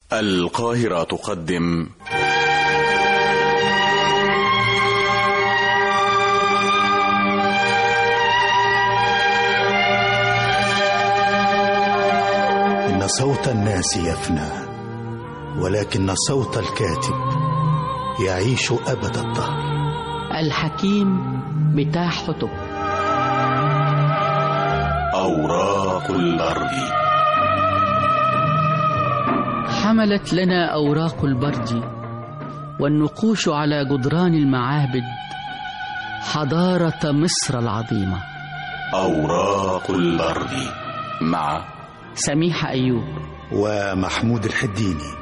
القاهرة تقدم إن صوت الناس يفنى، ولكن صوت الكاتب يعيش أبد الدهر. الحكيم بتاع حطب. أوراق البرد. حملت لنا أوراق البرد والنقوش على جدران المعابد حضارة مصر العظيمة. أوراق البرد مع سميحة أيوب ومحمود الحديني.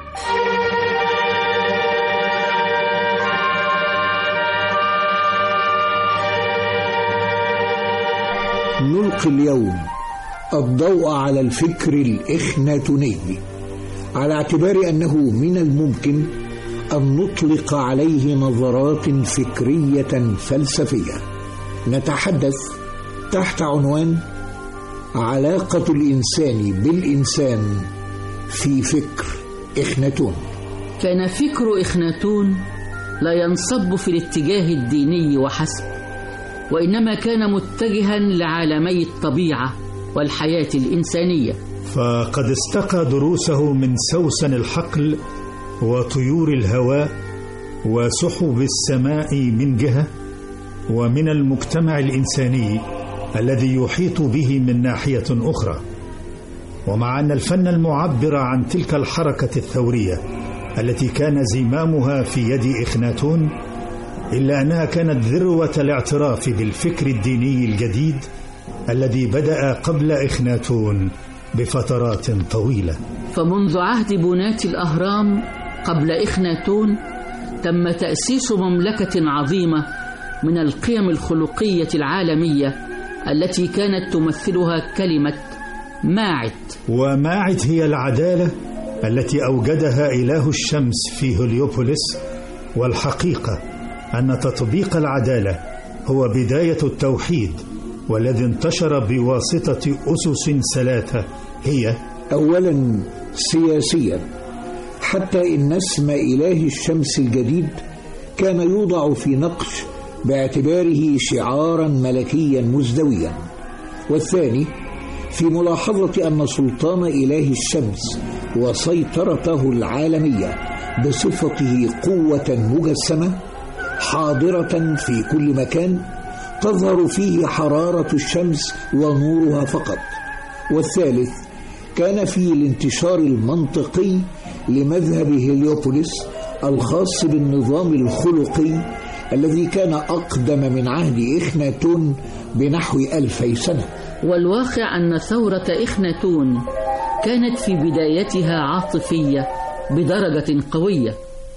نلقي اليوم الضوء على الفكر الإخناتوني، على اعتبار أنه من الممكن أن نطلق عليه نظرات فكرية فلسفية. نتحدث تحت عنوان علاقة الإنسان بالإنسان في فكر إخناتون. كان فكر إخناتون لا ينصب في الاتجاه الديني وحسب، وإنما كان متجها لعالمي الطبيعة والحياة الإنسانية. فقد استقى دروسه من سوسن الحقل وطيور الهواء وسحب السماء من جهة، ومن المجتمع الإنساني الذي يحيط به من ناحية أخرى. ومع أن الفن المعبر عن تلك الحركة الثورية التي كان زمامها في يد إخناتون، إلا أنها كانت ذروة الاعتراف بالفكر الديني الجديد الذي بدأ قبل إخناتون بفترات طويلة. فمنذ عهد بناة الأهرام قبل إخناتون تم تأسيس مملكة عظيمة من القيم الخلقية العالمية التي كانت تمثلها كلمة ماعت. وماعت هي العدالة التي أوجدها إله الشمس في هليوبوليس. والحقيقة أن تطبيق العدالة هو بداية التوحيد، والذي انتشر بواسطة أسس ثلاثة هي: أولا سياسيا، حتى إن اسم إله الشمس الجديد كان يوضع في نقش باعتباره شعارا ملكيا مزدويا. والثاني في ملاحظة أن سلطان إله الشمس وسيطرته العالمية بصفته قوة مجسمة حاضرة في كل مكان تظهر فيه حرارة الشمس ونورها فقط. والثالث كان في الانتشار المنطقي لمذهب هليوبوليس الخاص بالنظام الخلقي الذي كان أقدم من عهد إخناتون بنحو 2000 سنة. والواقع أن ثورة إخناتون كانت في بدايتها عاطفية بدرجة قوية.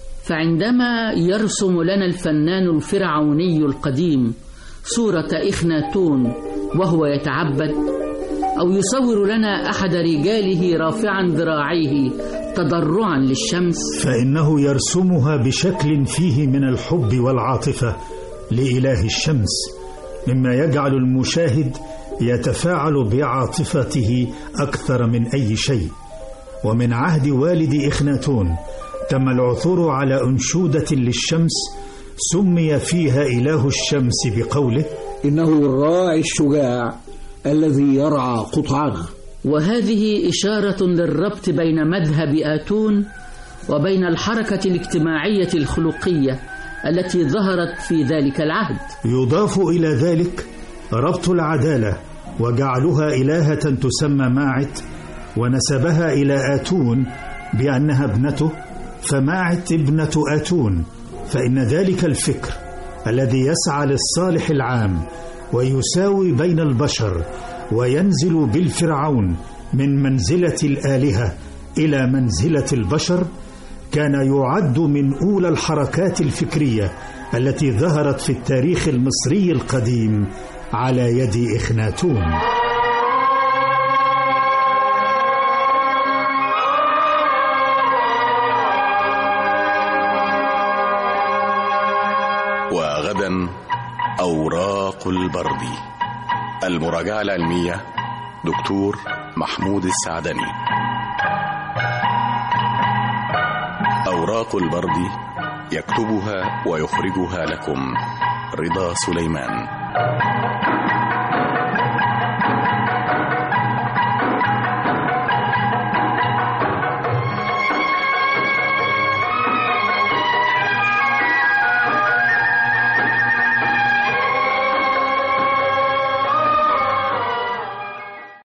فعندما يرسم لنا الفنان الفرعوني القديم صورة إخناتون وهو يتعبد، أو يصور لنا أحد رجاله رافعا ذراعيه تضرعا للشمس، فإنه يرسمها بشكل فيه من الحب والعاطفة لإله الشمس، مما يجعل المشاهد يتفاعل بعاطفته أكثر من أي شيء. ومن عهد والد إخناتون تم العثور على أنشودة للشمس سمي فيها إله الشمس بقوله: إنه الراعي الشجاع الذي يرعى قطعنا. وهذه إشارة للربط بين مذهب آتون وبين الحركة الاجتماعية الخلقية التي ظهرت في ذلك العهد. يضاف إلى ذلك ربط العدالة وجعلها إلهة تسمى ماعت، ونسبها إلى آتون بأنها ابنته، فماعت ابنة آتون. فإن ذلك الفكر الذي يسعى للصالح العام ويساوي بين البشر وينزل بالفرعون من منزلة الآلهة إلى منزلة البشر، كان يعد من أولى الحركات الفكرية التي ظهرت في التاريخ المصري القديم على يد إخناتون. وغدا أوراق البرد. المراجعة العلمية دكتور محمود السعدني. أوراق البرد يكتبها ويخرجها لكم رضا سليمان.